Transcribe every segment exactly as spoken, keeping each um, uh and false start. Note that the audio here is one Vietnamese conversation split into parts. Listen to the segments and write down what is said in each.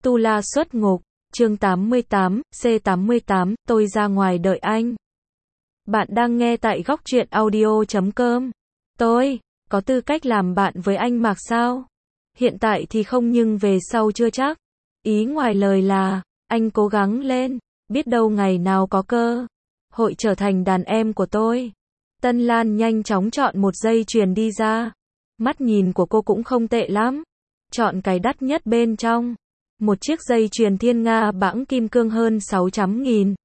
Tu La xuất ngục, chương tám mươi tám, C tám mươi tám, tôi ra ngoài đợi anh. Bạn đang nghe tại góc truyện audio chấm com. Tôi, có tư cách làm bạn với anh Mạc sao? Hiện tại thì không nhưng về sau chưa chắc. Ý ngoài lời là, anh cố gắng lên, biết đâu ngày nào có cơ hội trở thành đàn em của tôi. Tân Lan nhanh chóng chọn một dây chuyền đi ra. Mắt nhìn của cô cũng không tệ lắm. Chọn cái đắt nhất bên trong. Một chiếc dây chuyền thiên nga bãng kim cương hơn sáu trăm nghìn.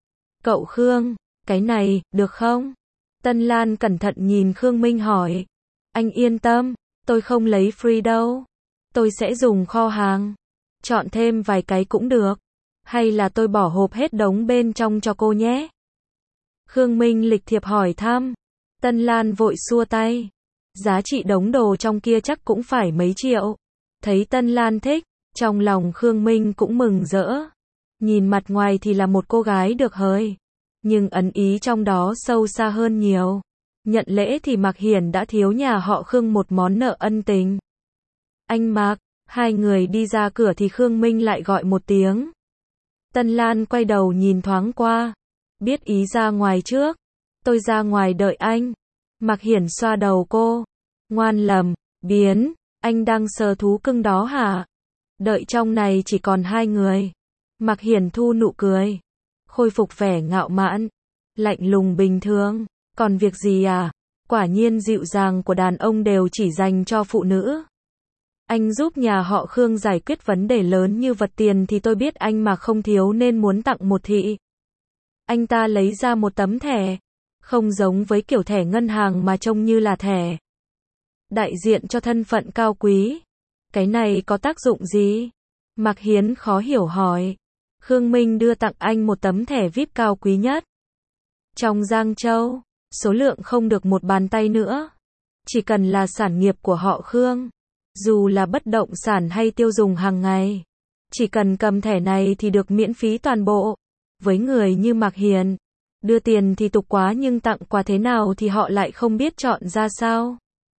Cậu Khương, cái này, được không? Tân Lan cẩn thận nhìn Khương Minh hỏi. Anh yên tâm, tôi không lấy free đâu. Tôi sẽ dùng kho hàng. Chọn thêm vài cái cũng được. Hay là tôi bỏ hộp hết đống bên trong cho cô nhé? Khương Minh lịch thiệp hỏi thăm. Tân Lan vội xua tay. Giá trị đống đồ trong kia chắc cũng phải mấy triệu. Thấy Tân Lan thích, trong lòng Khương Minh cũng mừng rỡ. Nhìn mặt ngoài thì là một cô gái được hời. Nhưng ẩn ý trong đó sâu xa hơn nhiều. Nhận lễ thì Mạc Hiển đã thiếu nhà họ Khương một món nợ ân tình. Anh Mạc, hai người đi ra cửa thì Khương Minh lại gọi một tiếng. Tân Lan quay đầu nhìn thoáng qua. Biết ý ra ngoài trước. Tôi ra ngoài đợi anh. Mạc Hiển xoa đầu cô. Ngoan lầm, biến, anh đang sờ thú cưng đó hả? Đợi trong này chỉ còn hai người. Mạc Hiển thu nụ cười. Khôi phục vẻ ngạo mạn. Lạnh lùng bình thường. Còn việc gì à? Quả nhiên dịu dàng của đàn ông đều chỉ dành cho phụ nữ. Anh giúp nhà họ Khương giải quyết vấn đề lớn như vật tiền thì tôi biết anh mà không thiếu nên muốn tặng một thị. Anh ta lấy ra một tấm thẻ. Không giống với kiểu thẻ ngân hàng mà trông như là thẻ đại diện cho thân phận cao quý. Cái này có tác dụng gì? Mạc Hiến khó hiểu hỏi. Khương Minh đưa tặng anh một tấm thẻ vi ai pi cao quý nhất trong Giang Châu. Số lượng không được một bàn tay nữa. Chỉ cần là sản nghiệp của họ Khương. Dù là bất động sản hay tiêu dùng hàng ngày. Chỉ cần cầm thẻ này thì được miễn phí toàn bộ. Với người như Mạc Hiền, đưa tiền thì tục quá nhưng tặng quà thế nào thì họ lại không biết chọn ra sao.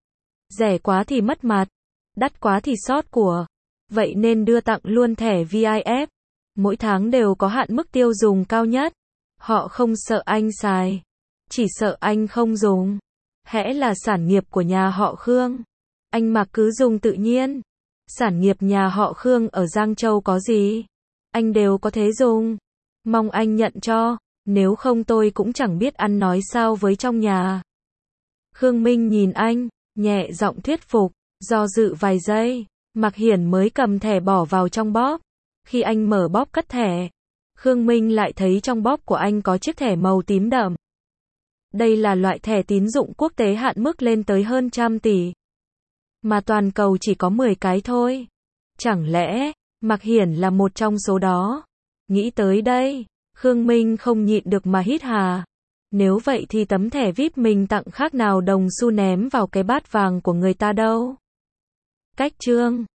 Rẻ quá thì mất mặt, đắt quá thì sót của. Vậy nên đưa tặng luôn thẻ vi ai pi. Mỗi tháng đều có hạn mức tiêu dùng cao nhất. Họ không sợ anh xài, chỉ sợ anh không dùng. Hễ là sản nghiệp của nhà họ Khương, anh Mạc cứ dùng tự nhiên. Sản nghiệp nhà họ Khương ở Giang Châu có gì, anh đều có thể dùng. Mong anh nhận cho, nếu không tôi cũng chẳng biết ăn nói sao với trong nhà. Khương Minh nhìn anh, nhẹ giọng thuyết phục, do dự vài giây, Mạc Hiển mới cầm thẻ bỏ vào trong bóp. Khi anh mở bóp cất thẻ, Khương Minh lại thấy trong bóp của anh có chiếc thẻ màu tím đậm. Đây là loại thẻ tín dụng quốc tế hạn mức lên tới hơn trăm tỷ. Mà toàn cầu chỉ có mười cái thôi. Chẳng lẽ, Mạc Hiển là một trong số đó? Nghĩ tới đây, Khương Minh không nhịn được mà hít hà. Nếu vậy thì tấm thẻ vi ai pi mình tặng khác nào đồng xu ném vào cái bát vàng của người ta đâu. Cách chương